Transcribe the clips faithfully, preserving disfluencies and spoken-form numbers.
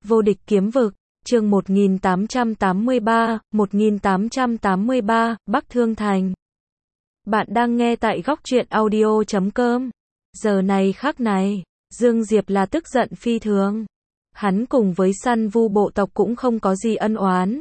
Vô địch kiếm vực, chương một nghìn tám trăm tám mươi ba, một nghìn tám trăm tám mươi ba, Bắc Thương Thành. Bạn đang nghe tại góc truyện audio chấm com. Giờ này khắc này, Dương Diệp là tức giận phi thường. Hắn cùng với săn vu bộ tộc cũng không có gì ân oán.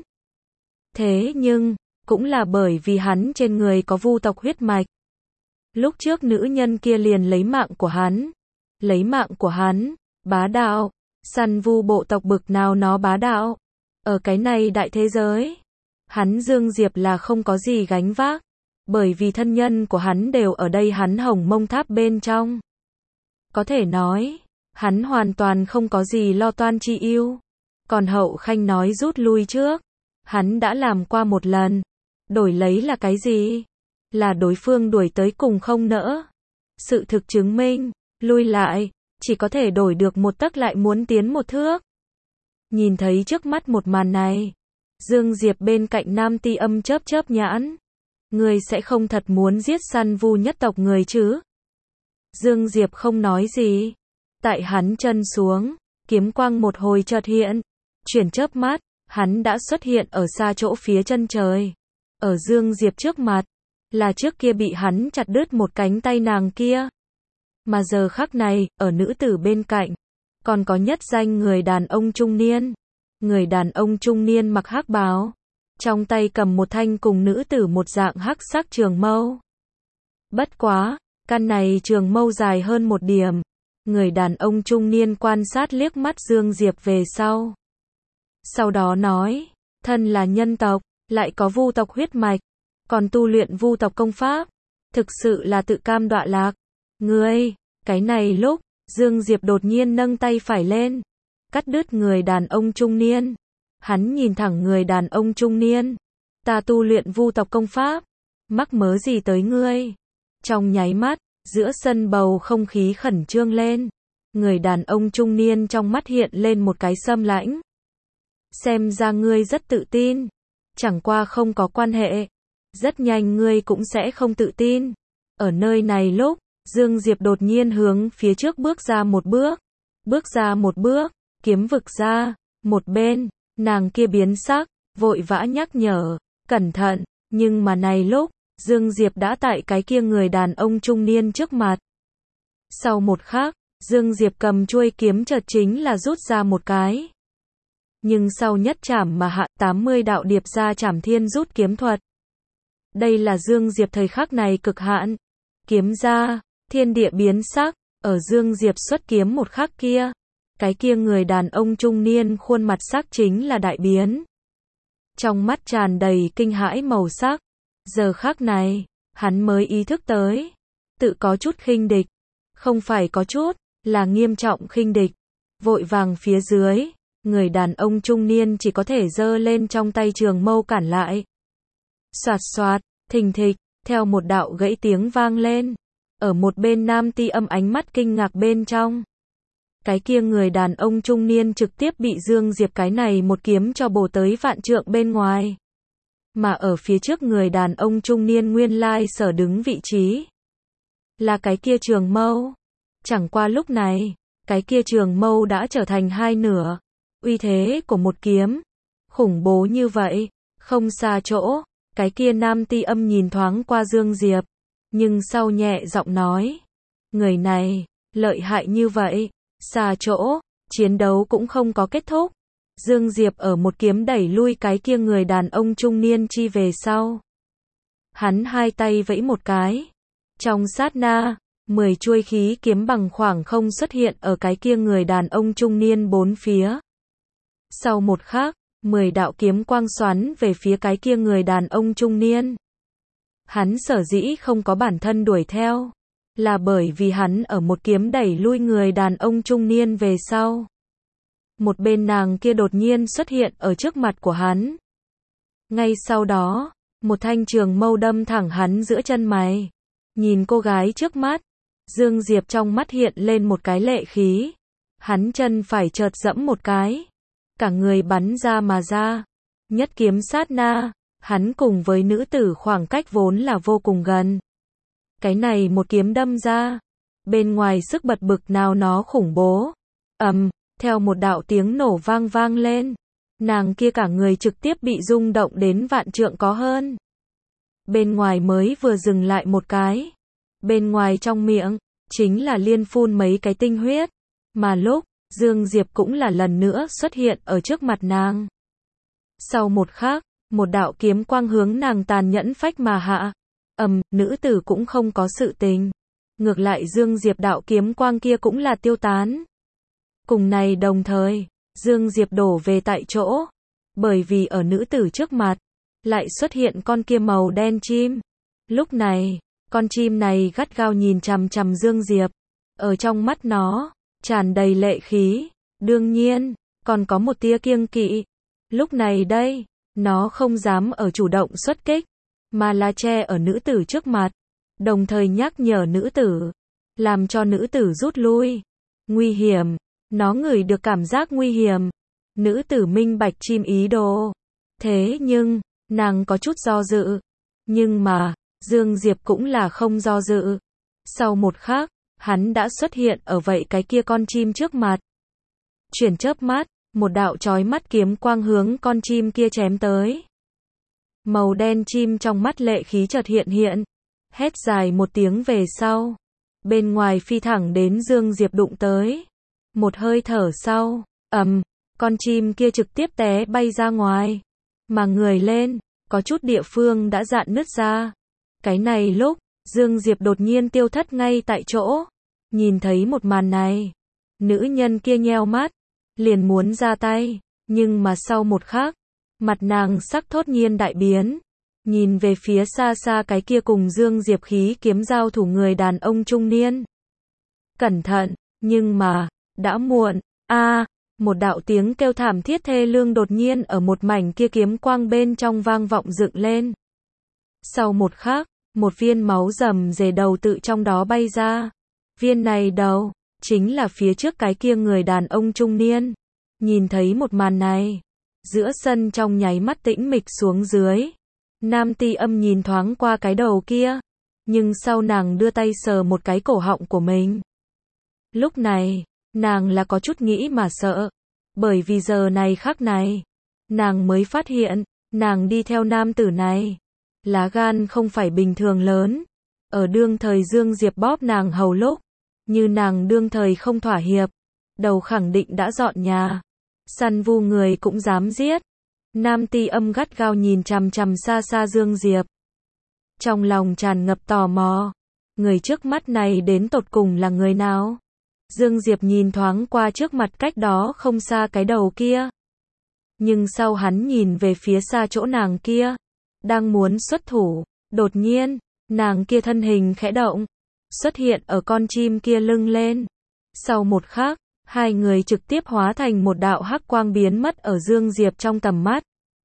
Thế nhưng, cũng là bởi vì hắn trên người có vu tộc huyết mạch. Lúc trước nữ nhân kia liền lấy mạng của hắn. Lấy mạng của hắn, bá đạo. Săn vu bộ tộc bực nào nó bá đạo. Ở cái này đại thế giới, hắn Dương Diệp là không có gì gánh vác. Bởi vì thân nhân của hắn đều ở đây hắn Hồng Mông Tháp bên trong. Có thể nói, hắn hoàn toàn không có gì lo toan chi ưu. Còn Hậu Khanh nói rút lui trước. Hắn đã làm qua một lần. Đổi lấy là cái gì? Là đối phương đuổi tới cùng không nỡ. Sự thực chứng minh, lui lại, chỉ có thể đổi được một tấc lại muốn tiến một thước. Nhìn thấy trước mắt một màn này, Dương Diệp bên cạnh Nam Ti Âm chớp chớp nhãn. Người sẽ không thật muốn giết săn vu nhất tộc người chứ? Dương Diệp không nói gì. Tại hắn chân xuống, kiếm quang một hồi chợt hiện. Chuyển chớp mắt, hắn đã xuất hiện ở xa chỗ phía chân trời. Ở Dương Diệp trước mặt, là trước kia bị hắn chặt đứt một cánh tay nàng kia. Mà giờ khắc này, ở nữ tử bên cạnh, còn có nhất danh người đàn ông trung niên. Người đàn ông trung niên mặc hắc bào, trong tay cầm một thanh cùng nữ tử một dạng hắc sắc trường mâu. Bất quá, căn này trường mâu dài hơn một điểm. Người đàn ông trung niên quan sát liếc mắt Dương Diệp về sau. Sau đó nói, thân là nhân tộc, lại có vu tộc huyết mạch, còn tu luyện vu tộc công pháp, thực sự là tự cam đọa lạc. Ngươi, cái này lúc, Dương Diệp đột nhiên nâng tay phải lên, cắt đứt người đàn ông trung niên. Hắn nhìn thẳng người đàn ông trung niên. Ta tu luyện vu tộc công pháp, mắc mớ gì tới ngươi? Trong nháy mắt, giữa sân bầu không khí khẩn trương lên. Người đàn ông trung niên trong mắt hiện lên một cái xâm lãnh. Xem ra ngươi rất tự tin. Chẳng qua không có quan hệ. Rất nhanh ngươi cũng sẽ không tự tin. Ở nơi này lúc, Dương Diệp đột nhiên hướng phía trước bước ra một bước. Bước ra một bước, kiếm vực ra, một bên, nàng kia biến sắc, vội vã nhắc nhở, cẩn thận, nhưng mà này lúc, Dương Diệp đã tại cái kia người đàn ông trung niên trước mặt. Sau một khắc, Dương Diệp cầm chuôi kiếm chợt chính là rút ra một cái. Nhưng sau nhất chảm mà hạ tám mươi đạo điệp ra chảm thiên rút kiếm thuật. Đây là Dương Diệp thời khắc này cực hạn. Kiếm ra, thiên địa biến sắc, ở Dương Diệp xuất kiếm một khắc kia. Cái kia người đàn ông trung niên khuôn mặt sắc chính là đại biến. Trong mắt tràn đầy kinh hãi màu sắc. Giờ khắc này, hắn mới ý thức tới. Tự có chút khinh địch. Không phải có chút, là nghiêm trọng khinh địch. Vội vàng phía dưới, người đàn ông trung niên chỉ có thể giơ lên trong tay trường mâu cản lại. Soạt soạt, thình thịch, theo một đạo gãy tiếng vang lên. Ở một bên Nam Ti Âm ánh mắt kinh ngạc bên trong. Cái kia người đàn ông trung niên trực tiếp bị Dương Diệp cái này một kiếm cho bổ tới vạn trượng bên ngoài. Mà ở phía trước người đàn ông trung niên nguyên lai sở đứng vị trí. Là cái kia trường mâu. Chẳng qua lúc này, cái kia trường mâu đã trở thành hai nửa. Uy thế của một kiếm. Khủng bố như vậy. Không xa chỗ, cái kia Nam Ti Âm nhìn thoáng qua Dương Diệp. Nhưng sau nhẹ giọng nói. Người này, lợi hại như vậy. Xa chỗ, chiến đấu cũng không có kết thúc. Dương Diệp ở một kiếm đẩy lui cái kia người đàn ông trung niên chi về sau. Hắn hai tay vẫy một cái. Trong sát na, mười chuôi khí kiếm bằng khoảng không xuất hiện ở cái kia người đàn ông trung niên bốn phía. Sau một khắc, mười đạo kiếm quang xoắn về phía cái kia người đàn ông trung niên. Hắn sở dĩ không có bản thân đuổi theo. Là bởi vì hắn ở một kiếm đẩy lui người đàn ông trung niên về sau. Một bên nàng kia đột nhiên xuất hiện ở trước mặt của hắn. Ngay sau đó, một thanh trường mâu đâm thẳng hắn giữa chân mày. Nhìn cô gái trước mắt, Dương Diệp trong mắt hiện lên một cái lệ khí. Hắn chân phải chợt dẫm một cái. Cả người bắn ra mà ra. Nhất kiếm sát na, hắn cùng với nữ tử khoảng cách vốn là vô cùng gần. Cái này một kiếm đâm ra, bên ngoài sức bật bực nào nó khủng bố. Ầm, theo một đạo tiếng nổ vang vang lên. Nàng kia cả người trực tiếp bị rung động đến vạn trượng có hơn. Bên ngoài mới vừa dừng lại một cái. Bên ngoài trong miệng, chính là liên phun mấy cái tinh huyết. Mà lúc, Dương Diệp cũng là lần nữa xuất hiện ở trước mặt nàng. Sau một khắc, một đạo kiếm quang hướng nàng tàn nhẫn phách mà hạ. Ầm, nữ tử cũng không có sự tình. Ngược lại Dương Diệp đạo kiếm quang kia cũng là tiêu tán. Cùng này đồng thời, Dương Diệp đổ về tại chỗ. Bởi vì ở nữ tử trước mặt, lại xuất hiện con kia màu đen chim. Lúc này, con chim này gắt gao nhìn chằm chằm Dương Diệp. Ở trong mắt nó, tràn đầy lệ khí. Đương nhiên, còn có một tia kiêng kỵ. Lúc này đây, nó không dám ở chủ động xuất kích, mà là che ở nữ tử trước mặt. Đồng thời nhắc nhở nữ tử, làm cho nữ tử rút lui. Nguy hiểm, nó ngửi được cảm giác nguy hiểm. Nữ tử minh bạch chim ý đồ. Thế nhưng, nàng có chút do dự. Nhưng mà, Dương Diệp cũng là không do dự. Sau một khắc, hắn đã xuất hiện ở vậy cái kia con chim trước mặt. Chuyển chớp mắt, một đạo chói mắt kiếm quang hướng con chim kia chém tới. Màu đen chim trong mắt lệ khí chợt hiện hiện. Hét dài một tiếng về sau. Bên ngoài phi thẳng đến Dương Diệp đụng tới. Một hơi thở sau, ầm, con chim kia trực tiếp té bay ra ngoài. Mà người lên, có chút địa phương đã rạn nứt ra. Cái này lúc, Dương Diệp đột nhiên tiêu thất ngay tại chỗ. Nhìn thấy một màn này, nữ nhân kia nheo mắt, liền muốn ra tay, nhưng mà sau một khắc, mặt nàng sắc thốt nhiên đại biến. Nhìn về phía xa xa cái kia cùng Dương Diệp khí kiếm giao thủ người đàn ông trung niên. Cẩn thận, nhưng mà, đã muộn. A, à, một đạo tiếng kêu thảm thiết thê lương đột nhiên ở một mảnh kia kiếm quang bên trong vang vọng dựng lên. Sau một khắc, một viên máu rầm rề đầu tự trong đó bay ra. Viên này đầu, chính là phía trước cái kia người đàn ông trung niên. Nhìn thấy một màn này, giữa sân trong nháy mắt tĩnh mịch xuống dưới. Nam Ti Âm nhìn thoáng qua cái đầu kia, nhưng sau nàng đưa tay sờ một cái cổ họng của mình. Lúc này, nàng là có chút nghĩ mà sợ, bởi vì giờ này khắc này, nàng mới phát hiện, nàng đi theo nam tử này, lá gan không phải bình thường lớn. Ở đương thời Dương Diệp bóp nàng hầu lúc, như nàng đương thời không thỏa hiệp, đầu khẳng định đã dọn nhà, săn vu người cũng dám giết. Nam Ti Âm gắt gao nhìn chằm chằm xa xa Dương Diệp. Trong lòng tràn ngập tò mò, người trước mắt này đến tột cùng là người nào? Dương Diệp nhìn thoáng qua trước mặt cách đó không xa cái đầu kia. Nhưng sau hắn nhìn về phía xa chỗ nàng kia, đang muốn xuất thủ, đột nhiên, nàng kia thân hình khẽ động, xuất hiện ở con chim kia lưng lên. Sau một khắc, hai người trực tiếp hóa thành một đạo hắc quang biến mất ở Dương Diệp trong tầm mắt.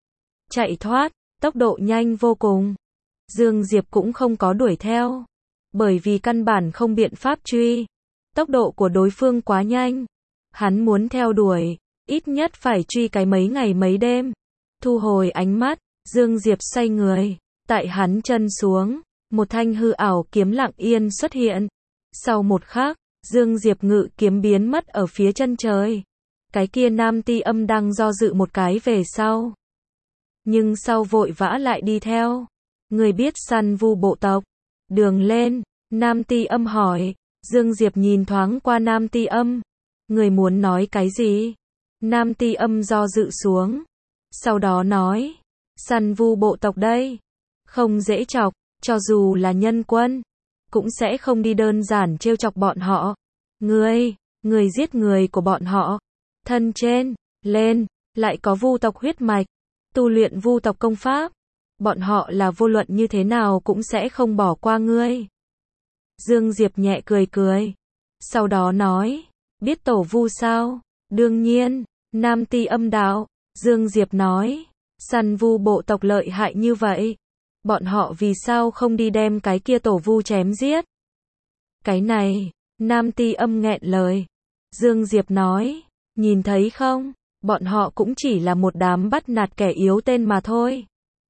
Chạy thoát, tốc độ nhanh vô cùng. Dương Diệp cũng không có đuổi theo, bởi vì căn bản không biện pháp truy. Tốc độ của đối phương quá nhanh. Hắn muốn theo đuổi, ít nhất phải truy cái mấy ngày mấy đêm. Thu hồi ánh mắt, Dương Diệp xoay người, tại hắn chân xuống, một thanh hư ảo kiếm lặng yên xuất hiện. Sau một khắc, Dương Diệp ngự kiếm biến mất ở phía chân trời. Cái kia Nam Ti Âm đang do dự một cái về sau, nhưng sau vội vã lại đi theo. Người biết săn vu bộ tộc? Đường lên, Nam Ti Âm hỏi. Dương Diệp nhìn thoáng qua Nam Ti Âm. Người muốn nói cái gì? Nam Ti Âm do dự xuống. Sau đó nói, săn vu bộ tộc đây, không dễ chọc, cho dù là nhân quân, cũng sẽ không đi đơn giản trêu chọc bọn họ. Ngươi, người giết người của bọn họ, thân trên, lên, lại có vu tộc huyết mạch, tu luyện vu tộc công pháp, bọn họ là vô luận như thế nào cũng sẽ không bỏ qua ngươi. Dương Diệp nhẹ cười cười, sau đó nói, biết tổ vu sao? Đương nhiên. Nam Ti Âm đạo. Dương Diệp nói, săn vu bộ tộc lợi hại như vậy, bọn họ vì sao không đi đem cái kia tổ vu chém giết? Cái này, Nam Ti Âm nghẹn lời. Dương Diệp nói, nhìn thấy không, bọn họ cũng chỉ là một đám bắt nạt kẻ yếu tên mà thôi.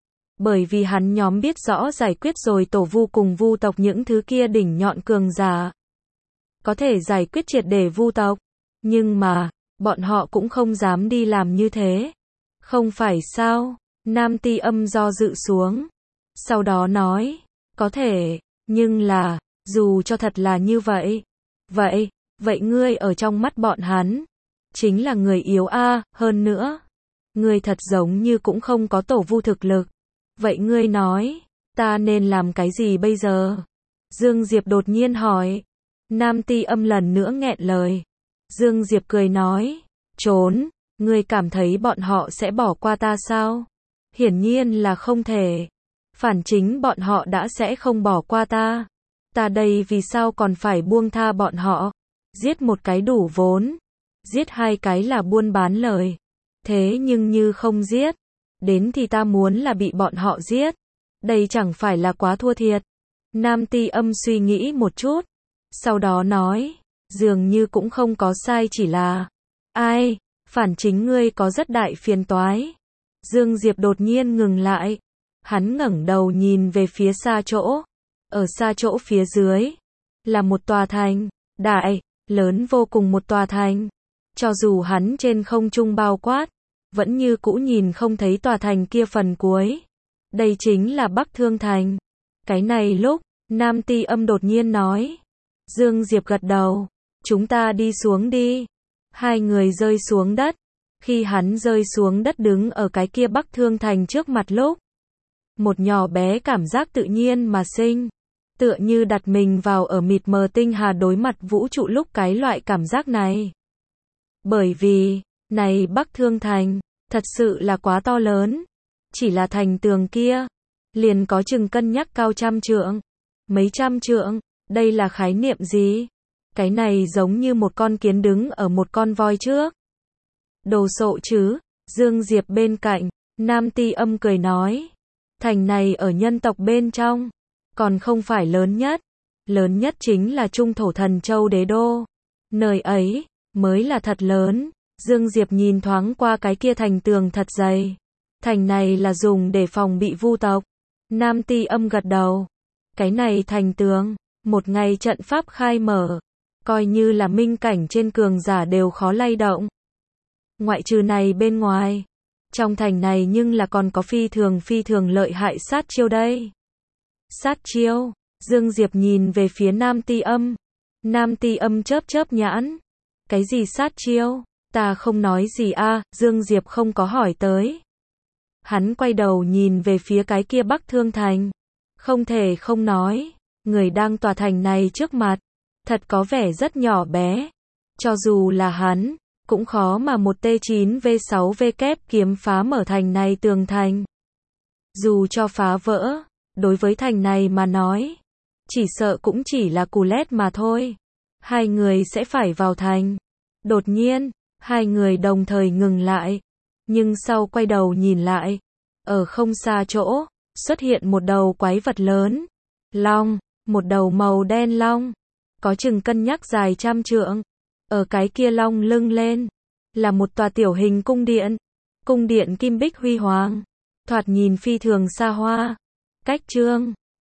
Bởi vì hắn nhóm biết rõ giải quyết rồi tổ vu cùng vu tộc những thứ kia đỉnh nhọn cường giả, có thể giải quyết triệt để vu tộc. Nhưng mà, bọn họ cũng không dám đi làm như thế. Không phải sao? Nam Ti Âm do dự xuống. Sau đó nói, có thể, nhưng là, dù cho thật là như vậy. Vậy, vậy ngươi ở trong mắt bọn hắn, chính là người yếu a, hơn nữa. Ngươi thật giống như cũng không có tổ vu thực lực. Vậy ngươi nói, ta nên làm cái gì bây giờ? Dương Diệp đột nhiên hỏi. Nam Ti Âm lần nữa nghẹn lời. Dương Diệp cười nói, trốn, ngươi cảm thấy bọn họ sẽ bỏ qua ta sao? Hiển nhiên là không thể. Phản chính bọn họ đã sẽ không bỏ qua ta. Ta đây vì sao còn phải buông tha bọn họ? Giết một cái đủ vốn. Giết hai cái là buôn bán lời. Thế nhưng như không giết, đến thì ta muốn là bị bọn họ giết. Đây chẳng phải là quá thua thiệt. Nam Ti Âm suy nghĩ một chút. Sau đó nói, dường như cũng không có sai, chỉ là, ai, phản chính ngươi có rất đại phiền toái. Dương Diệp đột nhiên ngừng lại. Hắn ngẩng đầu nhìn về phía xa chỗ. Ở xa chỗ phía dưới, là một tòa thành, đại, lớn vô cùng một tòa thành. Cho dù hắn trên không trung bao quát, vẫn như cũ nhìn không thấy tòa thành kia phần cuối. Đây chính là Bắc Thương Thành. Cái này lúc, Nam Ti Âm đột nhiên nói. Dương Diệp gật đầu. Chúng ta đi xuống đi. Hai người rơi xuống đất. Khi hắn rơi xuống đất đứng ở cái kia Bắc Thương Thành trước mặt lúc, một nhỏ bé cảm giác tự nhiên mà sinh. Tựa như đặt mình vào ở mịt mờ tinh hà đối mặt vũ trụ lúc cái loại cảm giác này. Bởi vì, này Bắc Thương Thành, thật sự là quá to lớn. Chỉ là thành tường kia, liền có chừng cân nhắc cao trăm trượng. Mấy trăm trượng, đây là khái niệm gì? Cái này giống như một con kiến đứng ở một con voi trước. Đồ sộ chứ? Dương Diệp bên cạnh, Nam Ti Âm cười nói. Thành này ở nhân tộc bên trong, còn không phải lớn nhất. Lớn nhất chính là Trung Thổ Thần Châu Đế Đô. Nơi ấy, mới là thật lớn. Dương Diệp nhìn thoáng qua cái kia thành tường thật dày. Thành này là dùng để phòng bị vu tộc. Nam Ti Âm gật đầu. Cái này thành tường, một ngày trận pháp khai mở, coi như là minh cảnh trên cường giả đều khó lay động. Ngoại trừ này bên ngoài, trong thành này nhưng là còn có phi thường phi thường lợi hại sát chiêu đây. Sát chiêu? Dương Diệp nhìn về phía Nam Ti Âm. Nam Ti Âm chớp chớp nhãn. Cái gì sát chiêu? Ta không nói gì a, Dương Diệp không có hỏi tới. Hắn quay đầu nhìn về phía cái kia Bắc Thương Thành. Không thể không nói, người đang tòa thành này trước mặt, thật có vẻ rất nhỏ bé. Cho dù là hắn, cũng khó mà một T chín V sáu V kép kiếm phá mở thành này tường thành. Dù cho phá vỡ, đối với thành này mà nói, chỉ sợ cũng chỉ là cù lét mà thôi. Hai người sẽ phải vào thành. Đột nhiên, hai người đồng thời ngừng lại. Nhưng sau quay đầu nhìn lại, ở không xa chỗ, xuất hiện một đầu quái vật lớn. Long, một đầu màu đen long, có chừng cân nhắc dài trăm trượng. Ở cái kia long lưng lên, là một tòa tiểu hình cung điện. Cung điện kim bích huy hoàng, thoạt nhìn phi thường xa hoa. Cách trương,